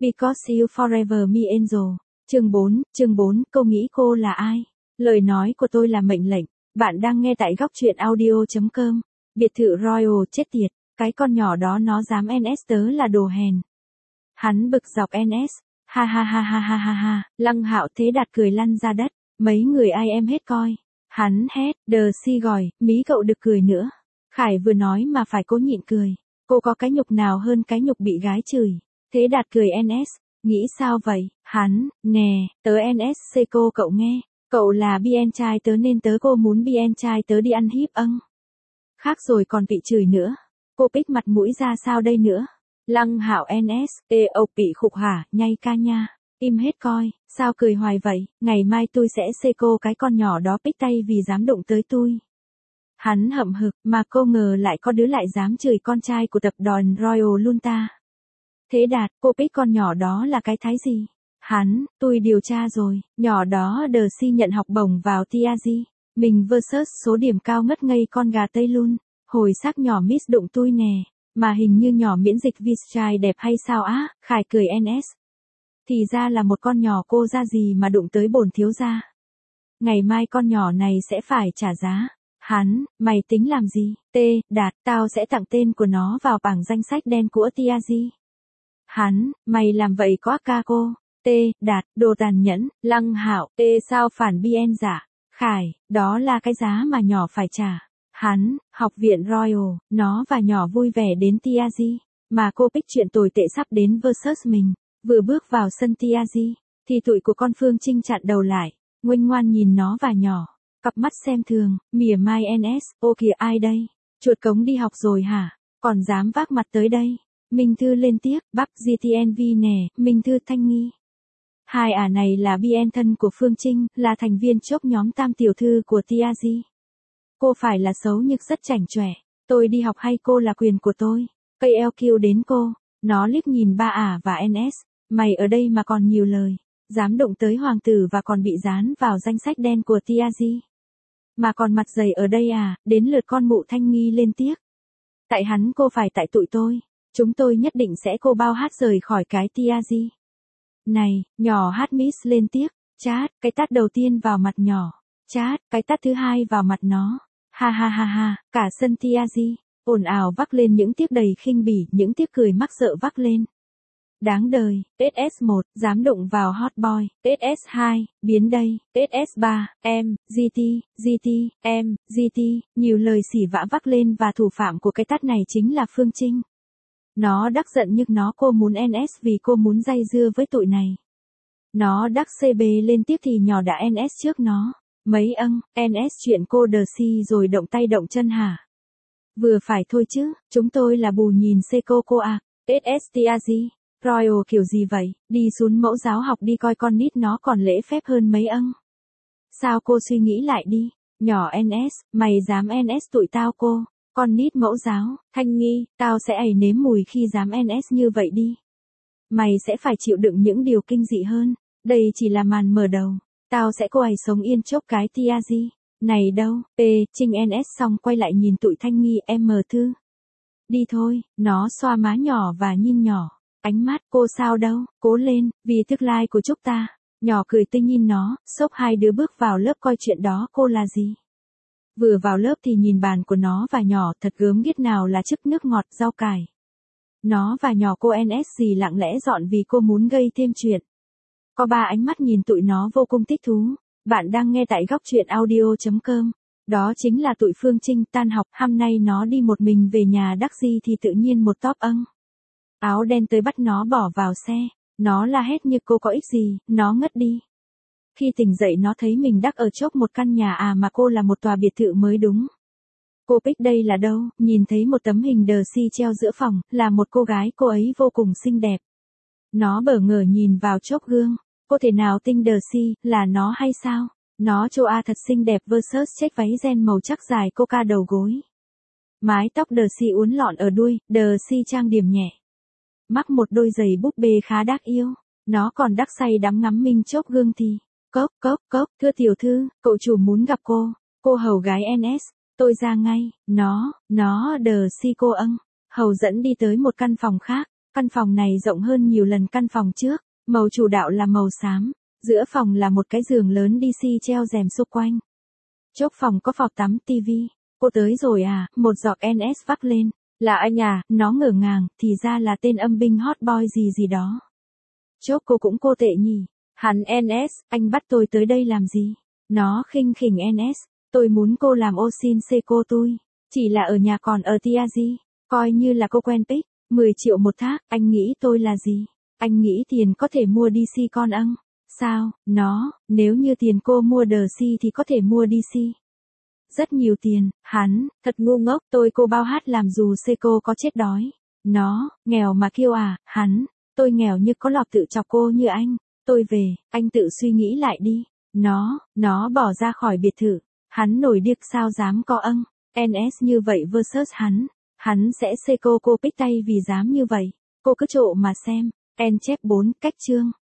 Because You Forever Me Angel. Chương 4, cô nghĩ cô là ai? Lời nói của tôi là mệnh lệnh. Bạn đang nghe tại góc truyện audio.com. Biệt thự Royal chết tiệt, cái con nhỏ đó nó dám NS tớ là đồ hèn. Hắn bực dọc NS. Ha ha ha ha ha ha ha. Lăng Hạo Thế Đạt cười lăn ra đất. Mấy người ai em hết coi. Hắn hét, đờ si gòi, mí cậu được cười nữa. Khải vừa nói mà phải cố nhịn cười. Cô có cái nhục nào hơn cái nhục bị gái chửi. Thế Đạt cười NS. Nghĩ sao vậy? Hắn, nè, tớ NSC cô cậu nghe. Cậu là BN trai tớ nên tớ cô muốn BN trai tớ đi ăn hiếp âng. Khác rồi còn bị chửi nữa. Cô pích mặt mũi ra sao đây nữa? Lăng Hạo NS, bị khục hả, nhay ca nha. Im hết coi, sao cười hoài vậy? Ngày mai tôi sẽ xê cô cái con nhỏ đó pích tay vì dám đụng tới tôi. Hắn hậm hực, mà cô ngờ lại có đứa lại dám chửi con trai của tập đoàn Royal luôn ta. Thế Đạt, cô pích con nhỏ đó là cái thái gì? Hắn, tôi điều tra rồi, nhỏ đó đờ si nhận học bổng vào TRG. Mình versus số điểm cao ngất ngây con gà Tây luôn. Hồi xác nhỏ miss đụng tôi nè, mà hình như nhỏ miễn dịch vì trai đẹp hay sao á? Khải cười NS. Thì ra là một con nhỏ cô ra gì mà đụng tới bổn thiếu gia. Ngày mai con nhỏ này sẽ phải trả giá. Hắn, mày tính làm gì? Đạt, tao sẽ tặng tên của nó vào bảng danh sách đen của TRG. Hắn, mày làm vậy có ca cô. Đạt, đồ tàn nhẫn. Lăng Hạo, sao phản BN giả? Khải, đó là cái giá mà nhỏ phải trả. Hắn, học viện Royal, nó và nhỏ vui vẻ đến TRG. Mà cô pích chuyện tồi tệ sắp đến versus mình. Vừa bước vào sân TRG, thì tụi của con Phương Trinh chặn đầu lại. Nguênh ngoan nhìn nó và nhỏ. Cặp mắt xem thường, mỉa mai NS, ô kìa ai đây? Chuột cống đi học rồi hả? Còn dám vác mặt tới đây? Minh Thư lên tiếc, bắp GTNV nè, Minh Thư Thanh Nghi. Hai này là BN thân của Phương Trinh, là thành viên chốt nhóm tam tiểu thư của TRG. Cô phải là xấu nhưng rất chảnh chọe. Tôi đi học hay cô là quyền của tôi. KLQ đến cô. Nó liếc nhìn ba và NS. Mày ở đây mà còn nhiều lời. Dám đụng tới hoàng tử và còn bị dán vào danh sách đen của TRG. Mà còn mặt dày ở đây à, đến lượt con mụ Thanh Nghi lên tiếc. Tại hắn cô phải tại tụi tôi. Chúng tôi nhất định sẽ cô bao hát rời khỏi cái TRG. Này, nhỏ hát miss lên tiếc. Chát, cái tát đầu tiên vào mặt nhỏ. Chát, cái tát thứ hai vào mặt nó. Ha ha ha ha, cả sân TRG. Ồn ào vắc lên những tiếc đầy khinh bỉ, những tiếc cười mắc sợ vắc lên. Đáng đời, SS1, dám đụng vào hot boy, SS2, biến đây, SS3, GT, nhiều lời xỉ vả vắc lên và thủ phạm của cái tát này chính là Phương Trinh. Nó đắc giận nhưng nó cô muốn NS vì cô muốn dây dưa với tụi này. Nó đắc CB lên tiếp thì nhỏ đã NS trước nó. Mấy NS chuyện cô đờ si rồi động tay động chân hả? Vừa phải thôi chứ, chúng tôi là bù nhìn cô à, SSTRG, Royal kiểu gì vậy, đi xuống mẫu giáo học đi coi con nít nó còn lễ phép hơn mấy Sao cô suy nghĩ lại đi, nhỏ NS, mày dám NS tụi tao cô, con nít mẫu giáo, Thanh Nghi, tao sẽ nếm mùi khi dám NS như vậy đi. Mày sẽ phải chịu đựng những điều kinh dị hơn, đây chỉ là màn mở đầu, tao sẽ cô sống yên chốc cái TRG. Này đâu, Trinh NS xong quay lại nhìn tụi Thanh Nghi Thư. Đi thôi, nó xoa má nhỏ và nhìn nhỏ. Ánh mắt cô sao đâu, cố lên, vì tương lai của chúng ta. Nhỏ cười tươi nhìn nó, xốc hai đứa bước vào lớp coi chuyện đó cô là gì. Vừa vào lớp thì nhìn bàn của nó và nhỏ thật gớm ghiếc nào là chức nước ngọt rau cải. Nó và nhỏ cô NS gì lặng lẽ dọn vì cô muốn gây thêm chuyện. Có ba ánh mắt nhìn tụi nó vô cùng thích thú. Bạn đang nghe tại góc truyện audio.com. Đó chính là tụi Phương Trinh tan học. Hôm nay nó đi một mình về nhà đắc gì thì tự nhiên một top áo đen tới bắt nó bỏ vào xe. Nó la hét như cô có ích gì, nó ngất đi. Khi tỉnh dậy nó thấy mình đắc ở chốc một căn nhà mà cô là một tòa biệt thự mới đúng. Cô pích đây là đâu, nhìn thấy một tấm hình đờ si treo giữa phòng, là một cô gái cô ấy vô cùng xinh đẹp. Nó bở ngỡ nhìn vào chốc gương. Cô thể nào tinh đờ si, là nó hay sao? Nó châu thật xinh đẹp versus check váy ren màu chắc dài coca đầu gối. Mái tóc đờ si uốn lọn ở đuôi, đờ si trang điểm nhẹ. Mắc một đôi giày búp bê khá đắc yêu. Nó còn đắc say đắm ngắm minh chốc gương thì. Cốc, thưa tiểu thư, cậu chủ muốn gặp cô. Cô hầu gái NS, tôi ra ngay. Nó đờ si cô hầu dẫn đi tới một căn phòng khác. Căn phòng này rộng hơn nhiều lần căn phòng trước, màu chủ đạo là màu xám, giữa phòng là một cái giường lớn DC treo rèm xung quanh. Chốt phòng có phòng tắm tivi. Cô tới rồi à, một giọng NS vắc lên. Là anh à, nó ngỡ ngàng, thì ra là tên âm binh hot boy gì đó. Chốt cô tệ nhỉ. Hắn NS, anh bắt tôi tới đây làm gì? Nó khinh khỉnh NS, tôi muốn cô làm ô xin xê cô tôi. Chỉ là ở nhà còn ở Tiazi, coi như là cô quen Pic, 10 triệu một thác, anh nghĩ tôi là gì? Anh nghĩ tiền có thể mua DC con ăng? Sao, nếu như tiền cô mua DC thì có thể mua DC. Rất nhiều tiền, hắn, thật ngu ngốc, cô bao hát làm dù cô có chết đói. Nó, nghèo mà kêu à, hắn, tôi nghèo như có lọc tự chọc cô như anh. Tôi về, anh tự suy nghĩ lại đi. Nó bỏ ra khỏi biệt thự. Hắn nổi điếc sao dám có âng. NS như vậy versus hắn sẽ cô Pic tay vì dám như vậy. Cô cứ trộ mà xem. N chép 4 cách chương.